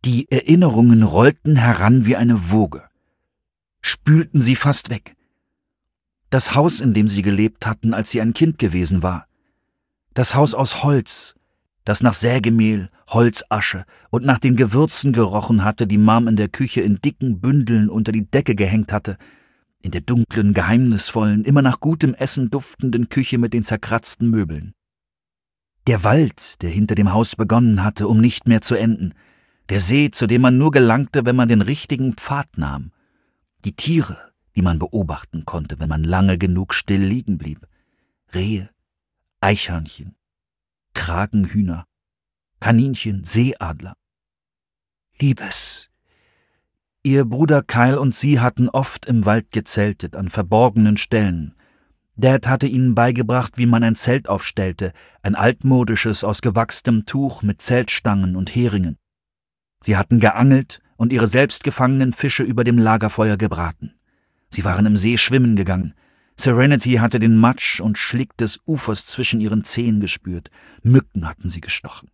Die Erinnerungen rollten heran wie eine Woge, spülten sie fast weg. Das Haus, in dem sie gelebt hatten, als sie ein Kind gewesen war. Das Haus aus Holz, das nach Sägemehl, Holzasche und nach den Gewürzen gerochen hatte, die Mom in der Küche in dicken Bündeln unter die Decke gehängt hatte, in der dunklen, geheimnisvollen, immer nach gutem Essen duftenden Küche mit den zerkratzten Möbeln. Der Wald, der hinter dem Haus begonnen hatte, um nicht mehr zu enden, der See, zu dem man nur gelangte, wenn man den richtigen Pfad nahm, die Tiere, die man beobachten konnte, wenn man lange genug still liegen blieb, Rehe, Eichhörnchen, Kragenhühner, Kaninchen, Seeadler. Liebes! Ihr Bruder Kyle und sie hatten oft im Wald gezeltet, an verborgenen Stellen. Dad hatte ihnen beigebracht, wie man ein Zelt aufstellte, ein altmodisches aus gewachstem Tuch mit Zeltstangen und Heringen. Sie hatten geangelt und ihre selbstgefangenen Fische über dem Lagerfeuer gebraten. Sie waren im See schwimmen gegangen. Serenity hatte den Matsch und Schlick des Ufers zwischen ihren Zehen gespürt. Mücken hatten sie gestochen.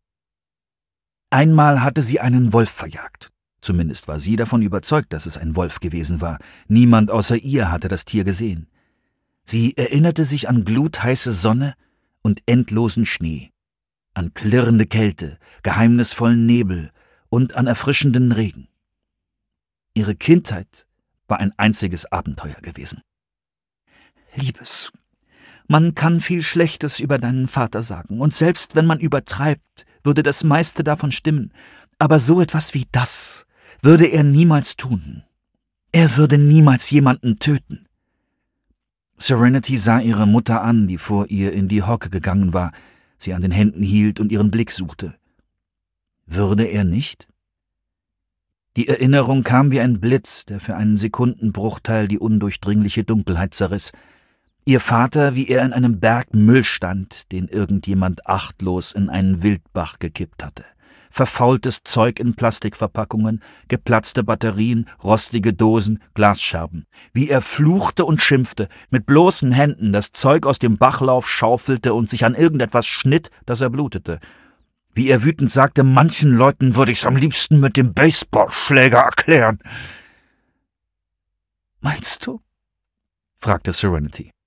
Einmal hatte sie einen Wolf verjagt. Zumindest war sie davon überzeugt, dass es ein Wolf gewesen war. Niemand außer ihr hatte das Tier gesehen. Sie erinnerte sich an glutheiße Sonne und endlosen Schnee, an klirrende Kälte, geheimnisvollen Nebel und an erfrischenden Regen. Ihre Kindheit war ein einziges Abenteuer gewesen. Liebes, man kann viel Schlechtes über deinen Vater sagen, und selbst wenn man übertreibt, würde das meiste davon stimmen, aber so etwas wie das würde er niemals tun. Er würde niemals jemanden töten. Serenity sah ihre Mutter an, die vor ihr in die Hocke gegangen war, sie an den Händen hielt und ihren Blick suchte. Würde er nicht? Die Erinnerung kam wie ein Blitz, der für einen Sekundenbruchteil die undurchdringliche Dunkelheit zerriss. Ihr Vater, wie er in einem Berg Müll stand, den irgendjemand achtlos in einen Wildbach gekippt hatte. Verfaultes Zeug in Plastikverpackungen, geplatzte Batterien, rostige Dosen, Glasscherben. Wie er fluchte und schimpfte, mit bloßen Händen das Zeug aus dem Bachlauf schaufelte und sich an irgendetwas schnitt, dass er blutete. Wie er wütend sagte, manchen Leuten würde ich's am liebsten mit dem Baseballschläger erklären. »Meinst du?« fragte Serenity.